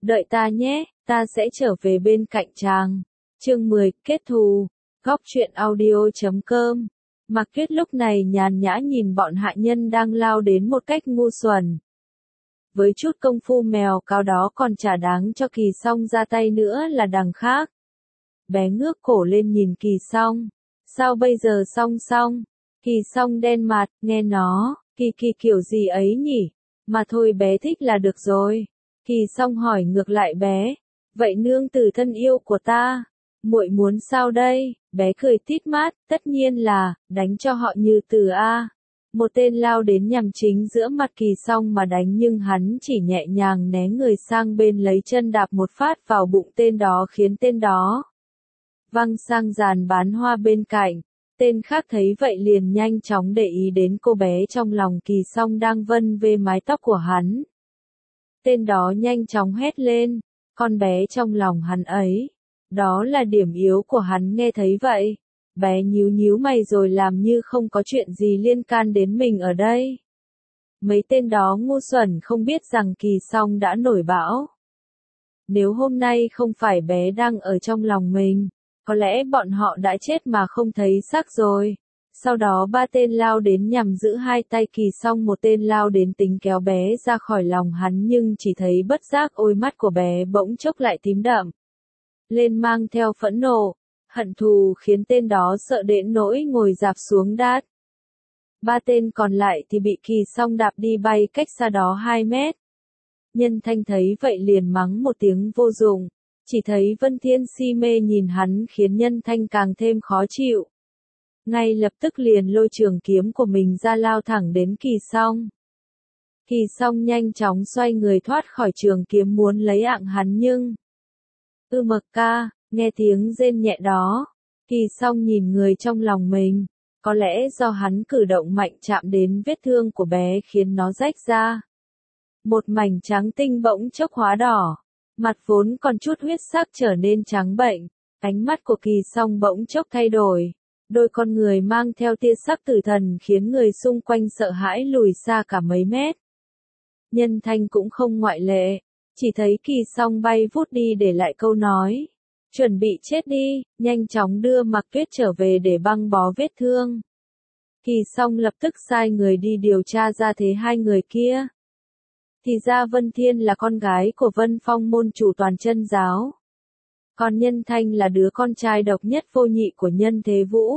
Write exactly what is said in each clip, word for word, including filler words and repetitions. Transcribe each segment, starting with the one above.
Đợi ta nhé, ta sẽ trở về bên cạnh chàng. Chương mười, kết thù. Góc truyện audio chấm com. Mạc Tuyết lúc này nhàn nhã nhìn bọn hạ nhân đang lao đến một cách ngu xuẩn. Với chút công phu mèo cáo đó còn chả đáng cho Kỳ Song ra tay nữa là đằng khác. Bé ngước cổ lên nhìn Kỳ Song. Sao bây giờ Song Song? Kỳ Song đen mặt, nghe nó, Kỳ Kỳ kiểu gì ấy nhỉ? Mà thôi bé thích là được rồi. Kỳ Song hỏi ngược lại bé. Vậy nương tử thân yêu của ta, muội muốn sao đây? Bé cười tít mát, tất nhiên là, đánh cho họ Như Từ a. Một tên lao đến nhằm chính giữa mặt Kỳ Song mà đánh nhưng hắn chỉ nhẹ nhàng né người sang bên lấy chân đạp một phát vào bụng tên đó khiến tên đó văng sang giàn bán hoa bên cạnh. Tên khác thấy vậy liền nhanh chóng để ý đến cô bé trong lòng Kỳ Song đang vân vê mái tóc của hắn. Tên đó nhanh chóng hét lên, con bé trong lòng hắn ấy. Đó là điểm yếu của hắn nghe thấy vậy. Bé nhíu nhíu mày rồi làm như không có chuyện gì liên can đến mình ở đây. Mấy tên đó ngu xuẩn không biết rằng Kỳ Song đã nổi bão. Nếu hôm nay không phải bé đang ở trong lòng mình, có lẽ bọn họ đã chết mà không thấy xác rồi. Sau đó ba tên lao đến nhằm giữ hai tay Kỳ Song, một tên lao đến tính kéo bé ra khỏi lòng hắn nhưng chỉ thấy bất giác ôi mắt của bé bỗng chốc lại tím đậm lên mang theo phẫn nộ, hận thù khiến tên đó sợ đến nỗi ngồi rạp xuống đát. Ba tên còn lại thì bị Kỳ Song đạp đi bay cách xa đó hai mét. Nhân Thanh thấy vậy liền mắng một tiếng vô dụng, chỉ thấy Vân Thiên si mê nhìn hắn khiến Nhân Thanh càng thêm khó chịu. Ngay lập tức liền lôi trường kiếm của mình ra lao thẳng đến Kỳ Song. Kỳ Song nhanh chóng xoay người thoát khỏi trường kiếm muốn lấy ạng hắn nhưng... Ư mực ca, nghe tiếng rên nhẹ đó. Kỳ Song nhìn người trong lòng mình. Có lẽ do hắn cử động mạnh chạm đến vết thương của bé khiến nó rách ra. Một mảnh trắng tinh bỗng chốc hóa đỏ. Mặt vốn còn chút huyết sắc trở nên trắng bệnh. Ánh mắt của Kỳ Song bỗng chốc thay đổi. Đôi con người mang theo tia sắc tử thần khiến người xung quanh sợ hãi lùi xa cả mấy mét. Nhân Thanh cũng không ngoại lệ. Chỉ thấy Kỳ Song bay vút đi để lại câu nói. Chuẩn bị chết đi, nhanh chóng đưa Mạc Tuyết trở về để băng bó vết thương. Kỳ Song lập tức sai người đi điều tra ra thế hai người kia. Thì ra Vân Thiên là con gái của Vân Phong môn chủ Toàn Chân giáo. Còn Nhân Thanh là đứa con trai độc nhất vô nhị của Nhân Thế Vũ.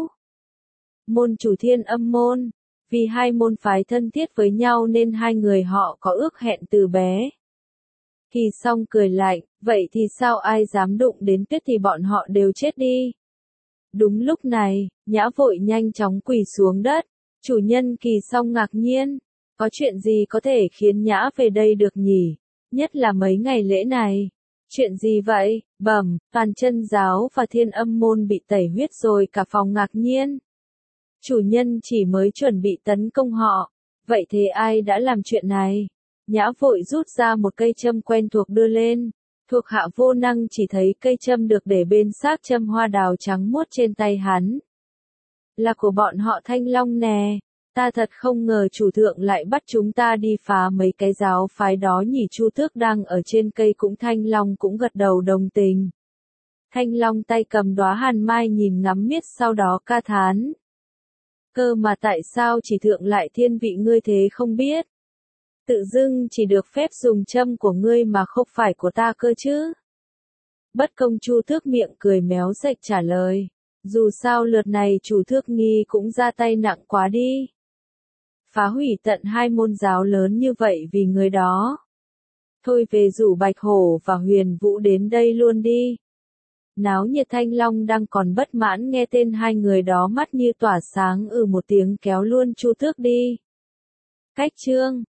Môn chủ Thiên Âm môn. Vì hai môn phái thân thiết với nhau nên hai người họ có ước hẹn từ bé. Kỳ Song cười lạnh, vậy thì sao ai dám đụng đến Tuyết thì bọn họ đều chết đi. Đúng lúc này, Nhã vội nhanh chóng quỳ xuống đất. Chủ nhân Kỳ Song ngạc nhiên. Có chuyện gì có thể khiến Nhã về đây được nhỉ? Nhất là mấy ngày lễ này. Chuyện gì vậy? Bẩm, Toàn Chân giáo và Thiên Âm môn bị tẩy huyết rồi, cả phòng ngạc nhiên. Chủ nhân chỉ mới chuẩn bị tấn công họ. Vậy thế ai đã làm chuyện này? Nhã vội rút ra một cây châm quen thuộc đưa lên. Thuộc hạ vô năng chỉ thấy cây châm được để bên xác châm hoa đào trắng muốt trên tay hắn. Là của bọn họ Thanh Long nè. Ta thật không ngờ chủ thượng lại bắt chúng ta đi phá mấy cái giáo phái đó nhỉ. Chu Tước đang ở trên cây cũng Thanh Long cũng gật đầu đồng tình. Thanh Long tay cầm đóa hàn mai nhìn ngắm miết sau đó ca thán. Cơ mà tại sao chỉ thượng lại thiên vị ngươi thế không biết? Tự dưng chỉ được phép dùng châm của ngươi mà không phải của ta cơ chứ? Bất công Chu Tước miệng cười méo sệch trả lời. Dù sao lượt này chủ Thước nghi cũng ra tay nặng quá đi. Phá hủy tận hai môn giáo lớn như vậy vì người đó. Thôi về rủ Bạch Hổ và Huyền Vũ đến đây luôn đi. Náo nhiệt. Thanh Long đang còn bất mãn nghe tên hai người đó mắt như tỏa sáng ừ một tiếng kéo luôn Chu Tước đi. Cách chương